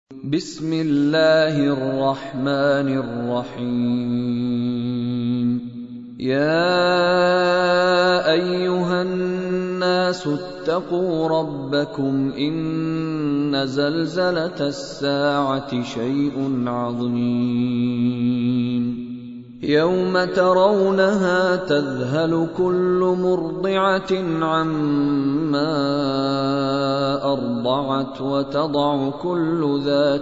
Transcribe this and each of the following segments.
بسم الله الرحمن الرحيم. يا أيها الناس اتقوا ربكم إن زلزلة الساعة شيء عظيم يوم ترونها تذهل كل مرضعة عما أرضعت وتضع كل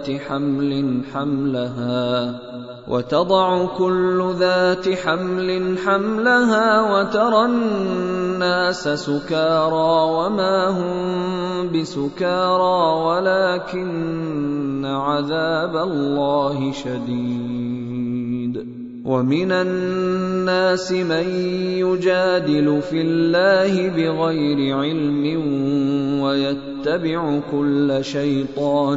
ذات حمل حملها وترى الناس سكارى وما هم بسكارى ولكن عذاب الله شديد. ومن الناس من يجادل في الله بغير علم ويتبع كل شيطان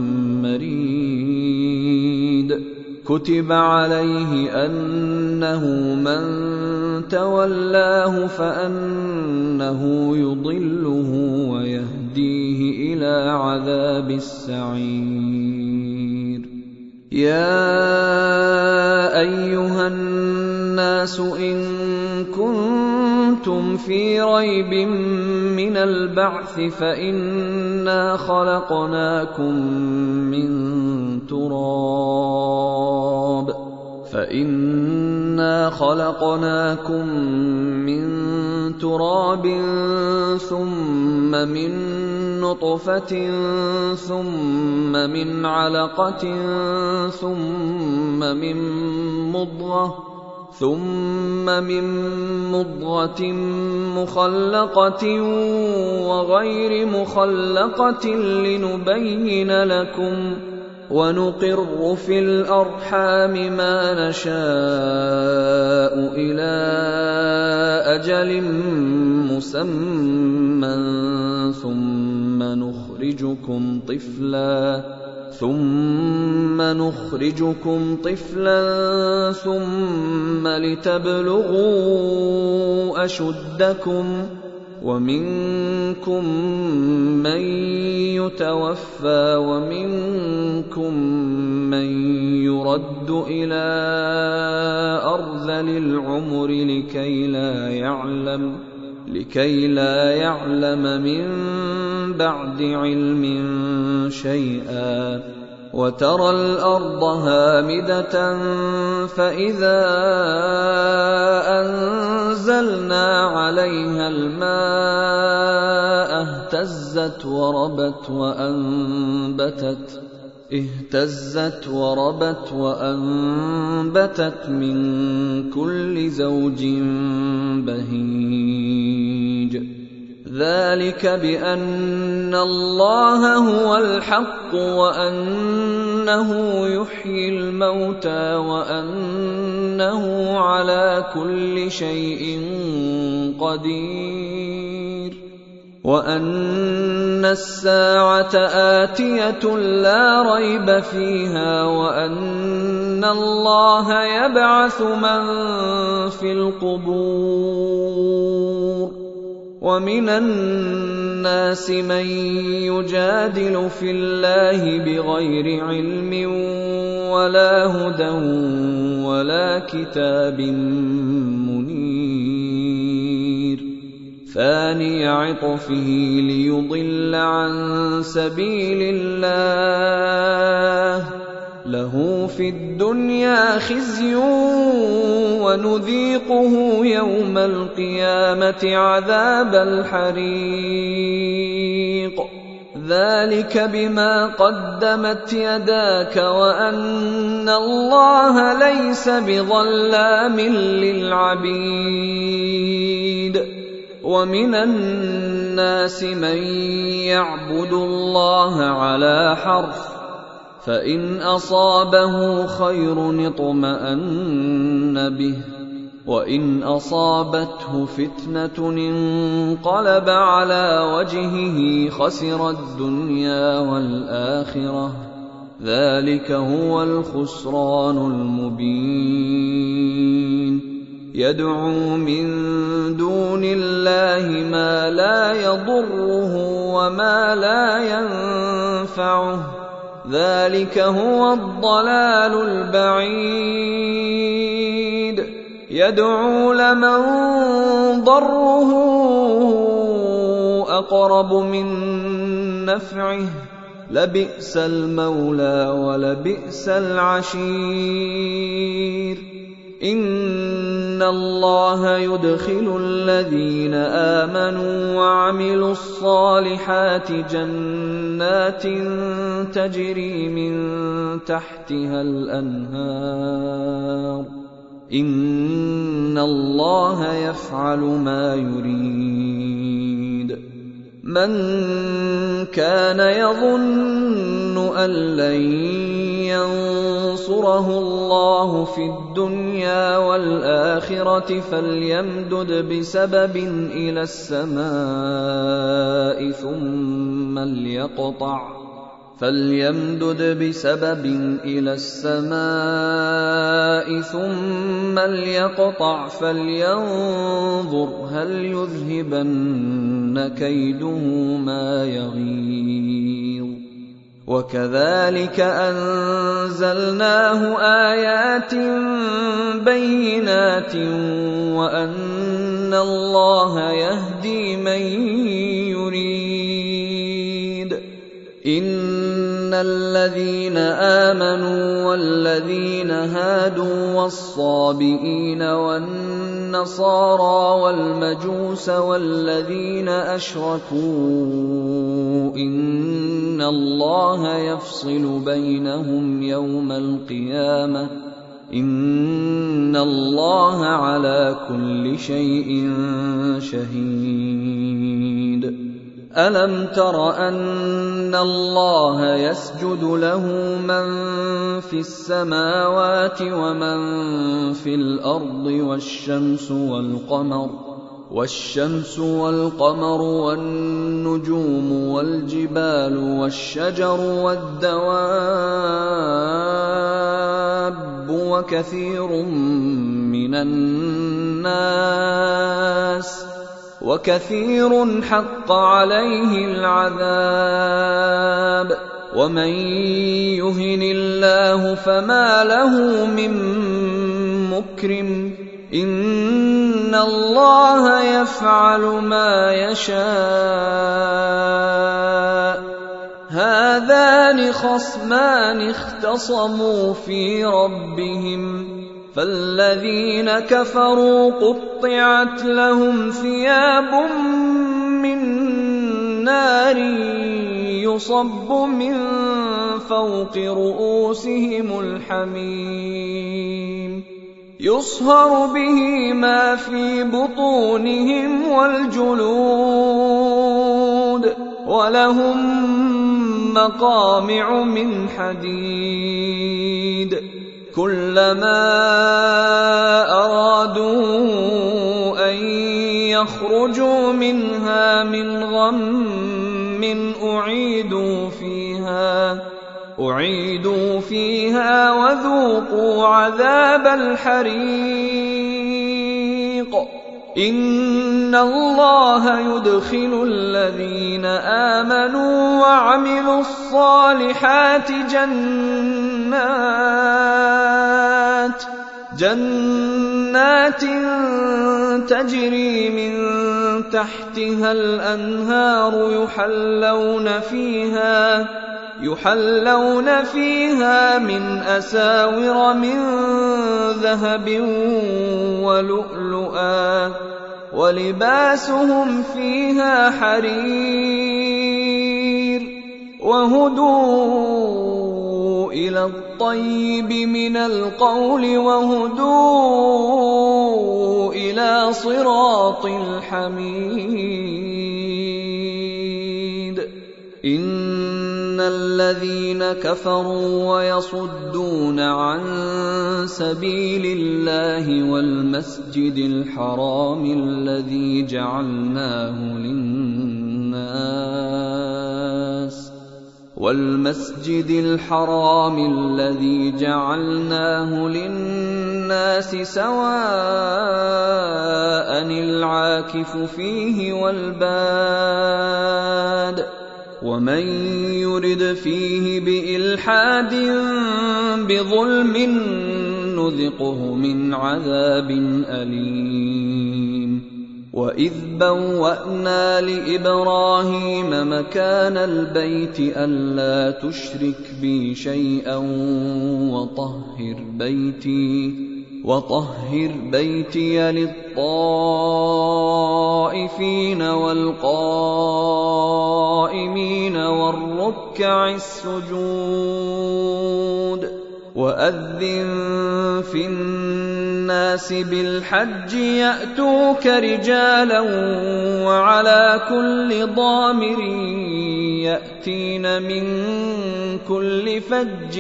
مريد. كتب عليه أنه من تولاه فأنه يضله ويهديه إلى عذاب السعير. يا أيها الناس إن كنتم في ريب من البعث فإنا خلقناكم من تراب ثم من نطفة ثم من علقة ثم من مضغة مخلقة وغير مخلقة لنبين لكم ونقر في الأرحام ما نشاء إلى أجل مسمى ثم نخرجكم طفلا ثم لتبلغوا أشدكم ومنكم من يتوفى ومنكم من يرد إلى أرذل العمر لكي لا يعلم من بعد علم شيئا. وترى الأرض هامدة فإذا أنزلنا عليها الماء اهتزت وربت من كل زوج بهيج. ذلك بأن الله هو الحق وأنه يحيي الموتى وأنه على كل شيء قدير وأن الساعة آتية لا ريب فيها وأن الله يبعث من في القبور. ومن الناس من يجادل في الله بغير علم ولا هدى ولا كتاب منير. ثاني عطفه ليضل عن سبيل الله له في الدنيا خزي ونذيقه يوم القيامة عذاب الحريق. ذلك بما قدمت يداك وأن الله ليس بظلام للعبيد. ومن الناس من يعبد الله على حرف فإن أصابه خير اطمأن به وإن أصابته فتنة انقلب على وجهه خسر الدنيا والآخرة. ذلك هو الخسران المبين. يدعو من دون الله ما لا يضره وما لا ينفعه ذلك هو الضلال البعيد يدعو لمن ضره أقرب من نفعه لبئس المولى ولبئس العشير إن الله يدخل الذين آمنوا وعملوا الصالحات جنات تجري من تحتها الأنهار إن الله يفعل ما يريد من كان يظن أن لن ينصره الله في الدنيا والآخرة فليمدد بسبب إلى السماء ثم ليقطع فلينظر هل يذهبن كيده ما يغيظ وكذلك أنزلناه آيات بينات وأن الله يهدي من يريد إن الذين آمنوا والذين هادوا والصابئين والنصارى والمجوس والذين أشركوا إن الله يفصل بينهم يوم القيامة إن الله على كل شيء شهيد ألم تر أن الله يسجد له من في السماوات ومن في الأرض والشمس والقمر والنجوم والجبال والشجر والدواب وكثير حق عليه العذاب ومن يهن الله فما له من مكرم إن الله يفعل ما يشاء هذان خصمان اختصموا في ربهم فالذين كفروا قطعت لهم ثياب من نار يصب من فوق رؤوسهم الحميم يصهر به ما في بطونهم والجلود ولهم مقامع من حديد كلما أرادوا أن يخرجوا منها من غم أعيدوا فيها وذوقوا عذاب الحريق إن الله يدخل الذين آمنوا وعملوا الصالحات جنات تجري من تحتها الأنهار يحلون فيها من أساور من ذهب ولؤلؤا ولباسهم فيها حرير وهدوا إلى الطيب من القول وهدوا إلى صراط الحميد إن الذين كفروا ويصدون عن سبيل الله والمسجد الحرام الذي جعلناه للناس سواء العاكف فيه والباد ومن يرد فيه بإلحاد بظلم نذقه من عذاب أليم وإذ بوأنا لإبراهيم مكان البيت ألا تشرك بي شيئا وطهر بيتي للطائفين والقائمين والركع السجود وأذن في الناس بالحج يأتوك رجالا وعلى كل ضامر يأتين من كل فج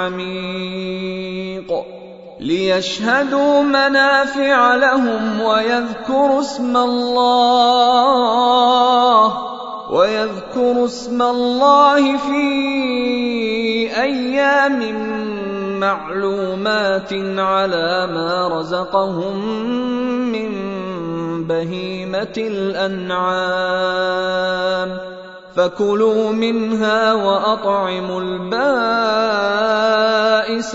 عميق ليشهدوا منافع لهم ويذكروا اسم الله في أيام معلومات على ما رزقهم من بهيمة الأنعام فكلوا منها وأطعموا البائس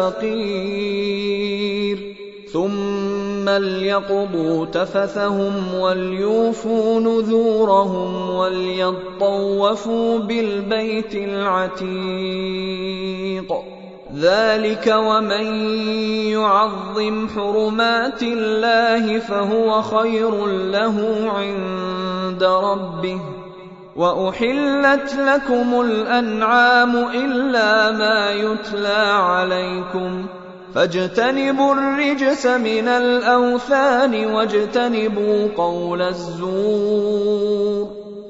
الفقير ثم ليقضوا تفثهم وليوفوا نذورهم وليطوفوا بالبيت العتيق ذلك ومن يعظم حرمات الله فهو خير له عند ربه وأحلت لكم الأنعام إلا ما يتلى عليكم فاجتنبوا الرجس من الأوثان واجتنبوا قول الزور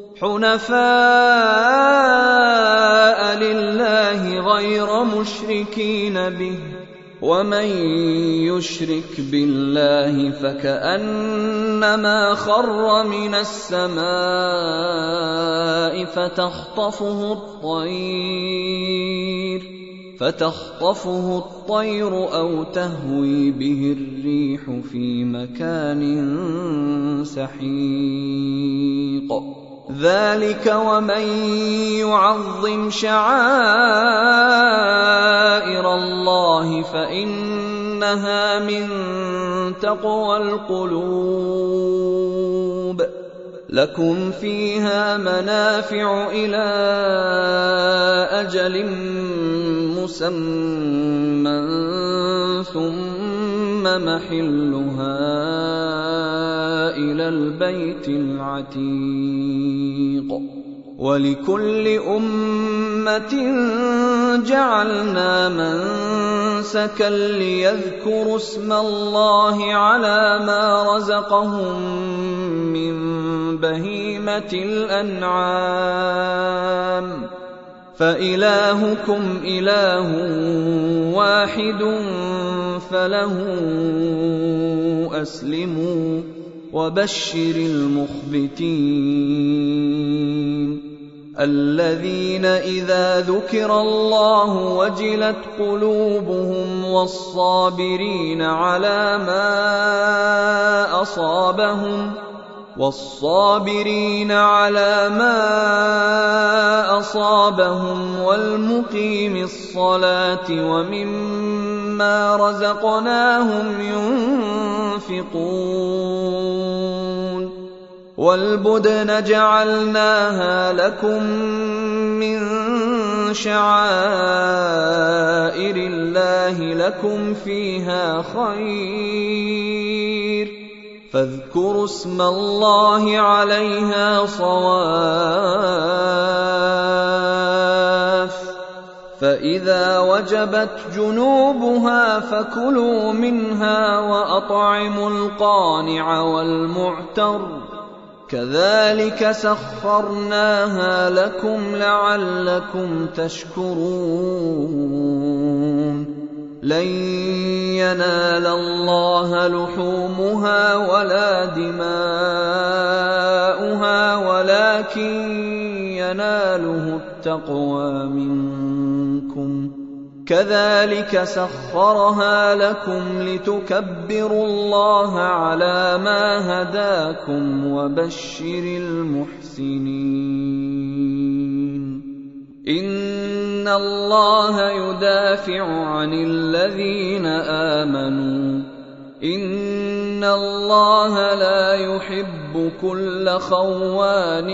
حنفاء لله غير مشركين به ومن يشرك بالله فكأنما خر من السماء فتخطفه الطير أو تهوي به الريح في مكان سحيق ذلك ومن يعظم شعائر الله فإنها من تقوى القلوب لكم فيها منافع إلى أجل مسمى ثم محلها إلى البيت العتيق ولكل أمة جعلنا منسكا ليذكروا اسم الله على ما رزقهم من بهيمة الأنعام فإلهكم إله واحد فله أسلموا وبشر المخبتين الذين إذا ذكر الله وجلت قلوبهم والصابرين على ما أصابهم والمقيم الصلاة ومما رزقناهم ينفقون والبدن جعلناها لكم من شعائر الله لكم فيها خير فاذكروا اسم الله عليها صواف فإذا وجبت جنوبها فكلوا منها وأطعموا القانع والمعتر كذلك سخرناها لكم لعلكم تشكرون لن ينال الله لحومها ولا دماؤها ولكن يناله التقوى منكم كذلك سخرها لكم لتكبروا الله على ما هداكم وبشر المحسنين إِنَّ اللَّهَ يُدَافِعُ عَنِ الَّذِينَ آمَنُوا إِنَّ اللَّهَ لَا يُحِبُّ كُلَّ خَوَّانٍ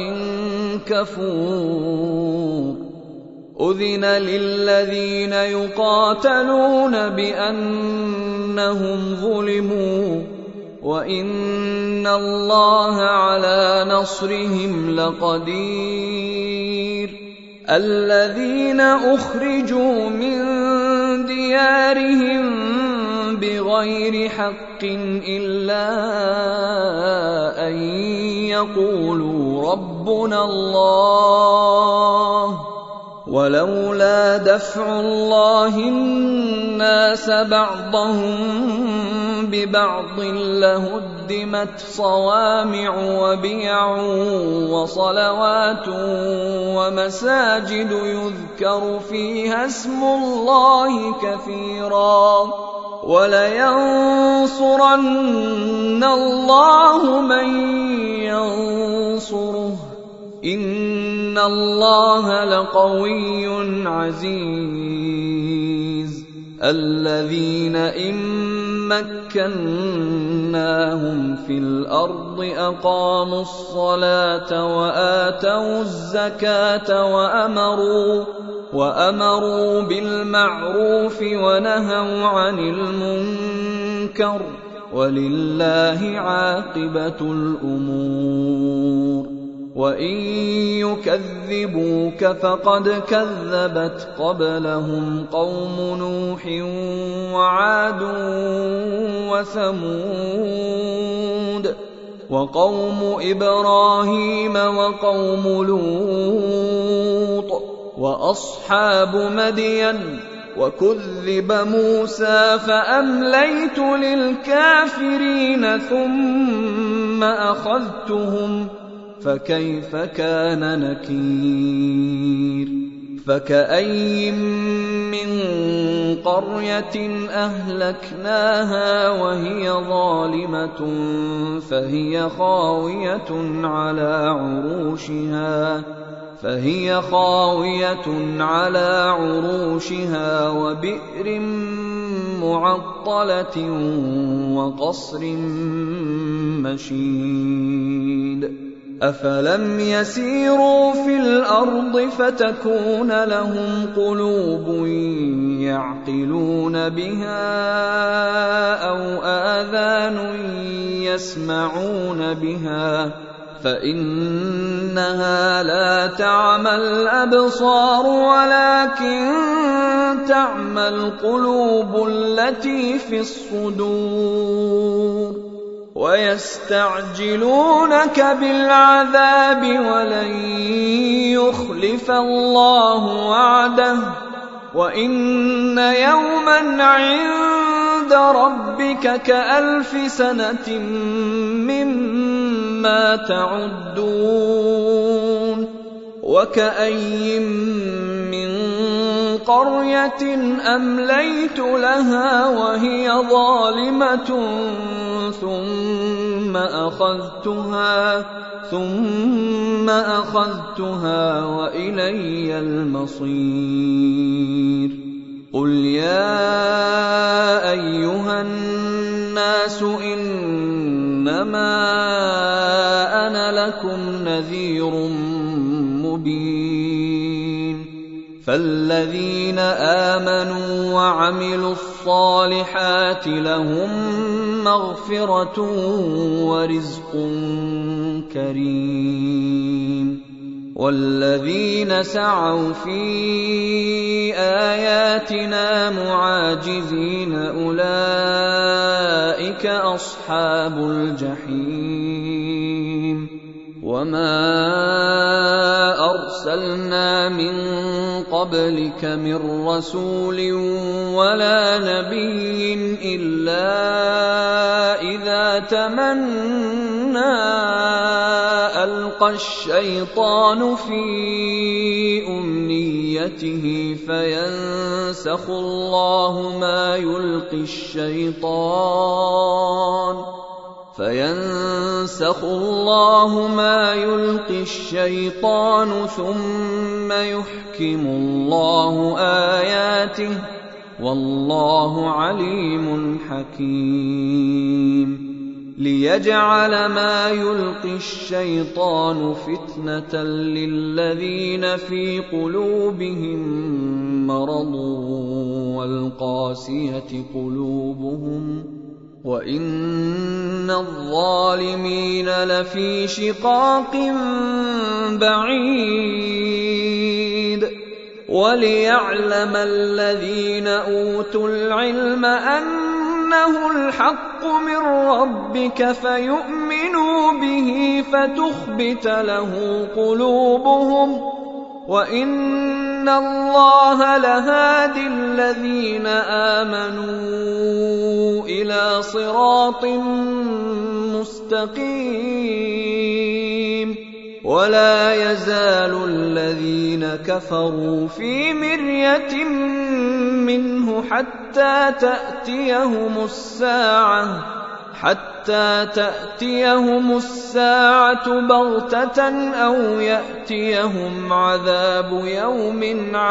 كَفُورٍ أُذِنَ لِلَّذِينَ يُقَاتَلُونَ بِأَنَّهُمْ ظُلِمُوا وَإِنَّ اللَّهَ عَلَىٰ نَصْرِهِمْ لَقَدِيرٌ الَّذِينَ أُخْرِجُوا مِن دِيَارِهِم بِغَيْرِ حَقٍّ إِلَّا أَن يَقُولُوا رَبُّنَا اللَّهُ وَلَوْلَا دَفْعُ اللَّهِ النَّاسَ بَعْضَهُم بِبَعْضٍ لَّهُدِّمَتْ صَوَامِعُ وَبِيَعٌ وَصَلَوَاتٌ وَمَسَاجِدُ يُذْكَرُ فِيهَا اسْمُ اللَّهِ كَثِيرًا وَلَيَنصُرَنَّ اللَّهُ مَن يَنصُرُهُ إِنَّ اللَّهَ لَقَوِيٌّ عَزِيزٌ الَّذِينَ إِن مَّكَّنَّاهُمْ فِي الْأَرْضِ أَقَامُوا الصَّلَاةَ وَآتَوُا الزَّكَاةَ وَأَمَرُوا بِالْمَعْرُوفِ وَنَهَوْا عَنِ الْمُنكَرِ وَلِلَّهِ عَاقِبَةُ الْأُمُورِ وَإِن يُكَذِّبُوكَ فَقَدْ كَذَّبَتْ قَبْلَهُمْ قَوْمُ نُوحٍ وَعَادٌ وَثَمُودُ وَقَوْمُ إِبْرَاهِيمَ وَقَوْمُ لُوطٍ وَأَصْحَابُ مَدْيَنَ وَكُذِّبَ مُوسَىٰ فَأَمْلَيْتُ لِلْكَافِرِينَ ثُمَّ أَخَذْتُهُمْ فَكَيْفَ كَانَ نَكِيرِ فَكَأَيِّن مِّن قَرْيَةٍ أَهْلَكْنَاهَا وَهِيَ ظَالِمَةٌ فهي خاوية على عروشها وبئر معطلة وقصر مشيد أفلم يسيروا في الأرض فتكون لهم قلوب يعقلون بها أو آذان يسمعون بها فإنها لا تعمى الأبصار ولكن تعمى القلوب التي في الصدور ويستعجلونك بالعذاب ولن يخلف الله وعده وإن يوما عند ربك كألف سنة مما تعدون وكأي من قرية أمليت لها وهي ظالمة ثم أخذتها وإلي المصير قل يا أيها الناس إنما أنا لكم نذير مبين فالذين آمنوا وعملوا الصالحات لهم مغفرة ورزق كريم والذين سعوا في آياتنا معاجزين أولئك أصحاب الجحيم وما أرسلنا من قبلك من رسول ولا نبي إلا إذا تمنى ألقى الشيطان في أمنيته فينسخ الله ما يلقي الشيطان فينسخ الله ما يلقي الشيطان ثم يحكم الله آياته والله عليم حكيم ليجعل ما يلقي الشيطان فتنة للذين في قلوبهم مرض والقاسية قلوبهم وإن الظالمين لفي شقاق بعيد وليعلم الذين أوتوا العلم أنه الحق من ربك فيؤمنوا به فتخبت له قلوبهم وإن الله لهادي الذين آمنوا إلى صراط مستقيم ولا يزال الذين كفروا في مرية منه حتى تأتيهم الساعة بغتة أو يأتيهم عذاب يوم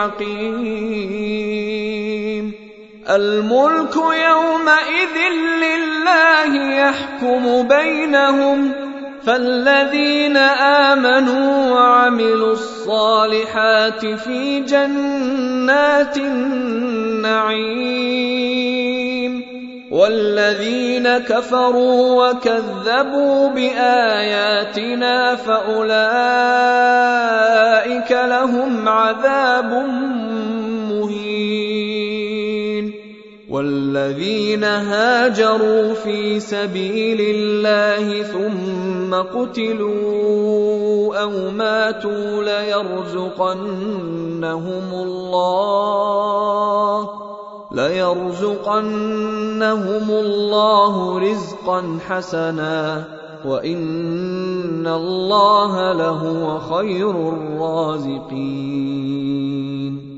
عقيم الملك يومئذ لله يحكم بينهم فالذين آمنوا وعملوا الصالحات في جنات النعيم والذين كفروا وكذبوا بآياتنا فأولئك لهم عذاب مهين والذين هاجروا في سبيل الله ثم قتلوا أو ماتوا ليرزقنهم الله رزقا حسنا وإن الله لهو خير الرازقين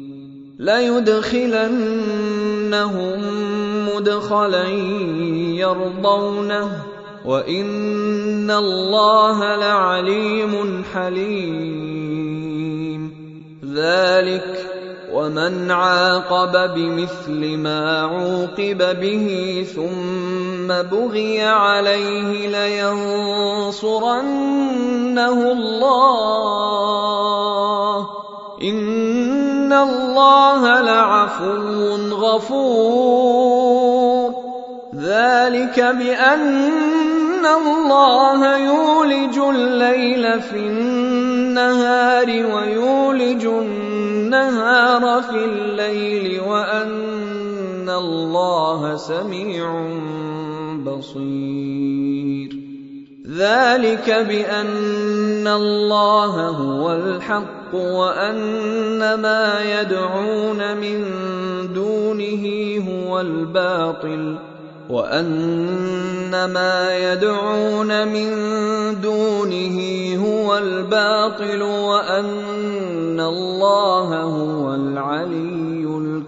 ليدخلنهم مدخلا يرضونه وإن الله لعليم حليم ذلك ومن عاقب بمثل ما عوقب به ثم بغي عليه لينصرنه الله إن الله لعفو غفور ذلك بأن الله يولج الليل في النهار ويولج النهار في الليل وأن الله سميع بصير ذلك بأن الله هو الحق وأن ما يدعون من دونه هو الباطل وأن الله هو العلي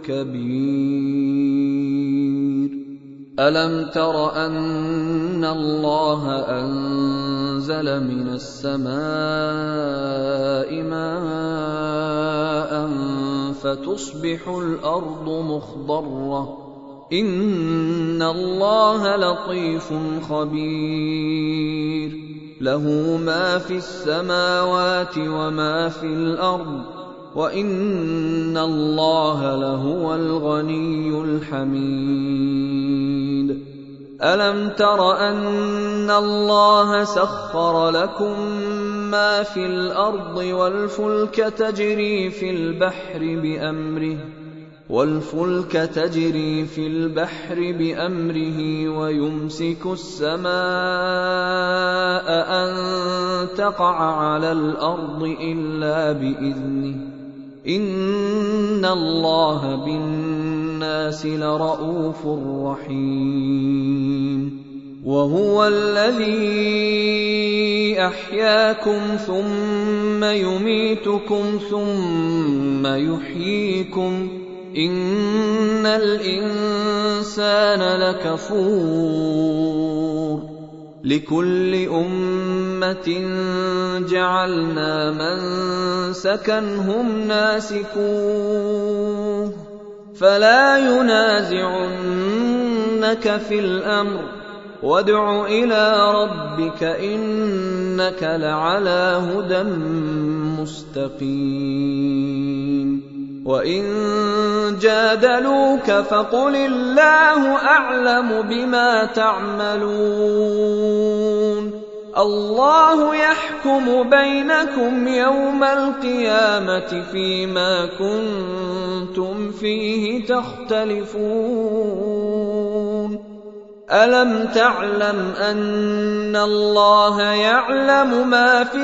الكبير ألم تر أن الله أنزل من السماء ماء فتصبح الأرض مخضرة إن الله لطيف خبير له ما في السماوات وما في الأرض وإن الله لهو الغني الحميد ألم تر أن الله سخر لكم ما في الأرض والفلك تجري في البحر بأمره ويمسك السماء أن تقع على الأرض إلا بإذنه إن الله بالناس لرءوف رحيم وهو الذي أحياكم ثم يميتكم ثم يحييكم إن الإنسان لكفور لكل أمة جعلنا منسكا هم ناسكوه فلا ينازعنك في الأمر وادع إلى ربك إنك لعلى هدى مستقيم وإن جادلوك فقل الله أعلم بما تعملون الله يحكم بينكم يوم القيامة فيما كنتم فيه تختلفون ألم تعلم أن الله يعلم ما في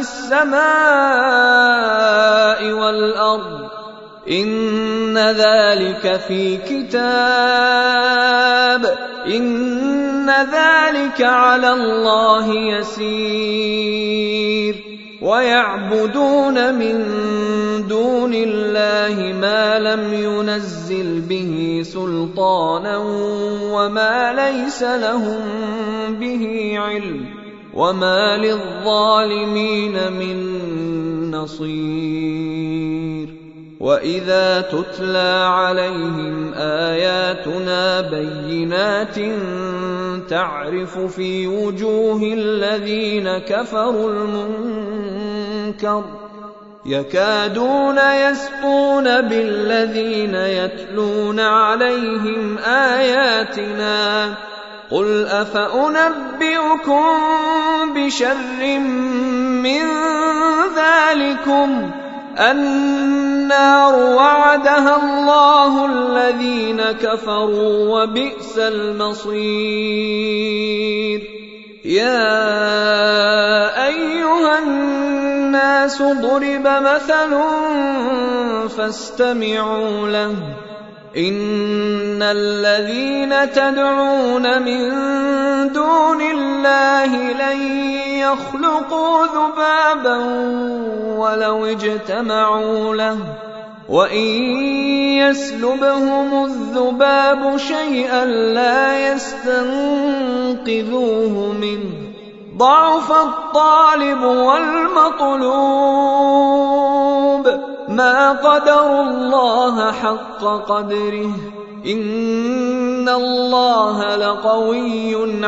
السماء والأرض إن ذلك في كتاب إن ذلك على الله يسير ويعبدون من دون الله ما لم ينزل به سلطانا وما ليس لهم به علم وما للظالمين من نصير وإذا تتلى عليهم آياتنا بينات تعرف في وجوه الذين كفروا المنكر يكادون يسطون بالذين يتلون عليهم آياتنا قل أفأنبئكم بشر من ذلكم النار وعدها الله الذين كفروا وبئس المصير يا أيها الناس ضرب مثل فاستمعوا له إن الذين تدعون من دون الله لن يخلقوا ذبابا ولو اجتمعوا له وإن يسلبهم الذباب شيئا لا يستنقذوه منه ضعف الطالب والمطلوب ما قدروا الله حق قدره إن الله لقوي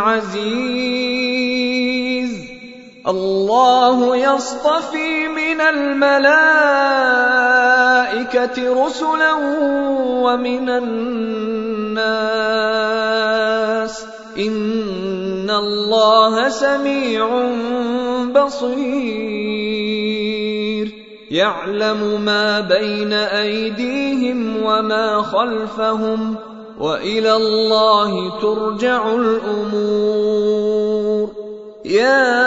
عزيز الله يصطفي من الملائكة رسلا ومن الناس إن الله سميع بصير يعلم ما بين أيديهم وما خلفهم وإلى الله ترجع الأمور يا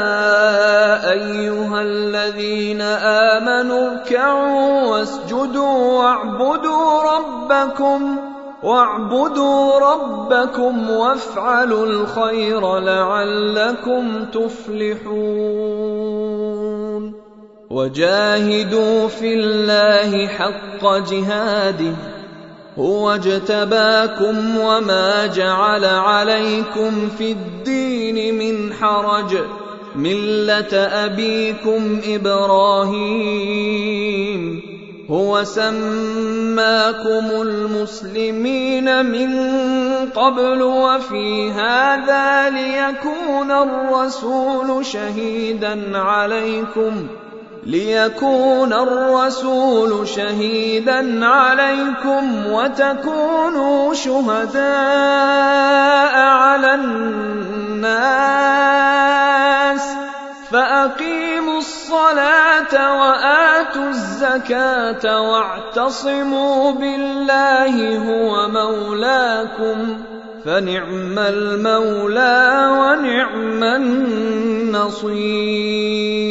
أيها الذين آمنوا اركعوا واسجدوا واعبدوا ربكم وافعلوا الخير لعلكم تفلحون وجاهدوا في الله حق جهاده هو اجتباكم وما جعل عليكم في الدين من حرج ملة أبيكم إبراهيم هو سماكم المسلمين من قبل وفي هذا ليكون الرسول شهيدا عليكم وتكونوا شهداء على الناس فأقيموا الصلاة وآتوا الزكاة واعتصموا بالله هو مولاكم فنعم المولى ونعم النصير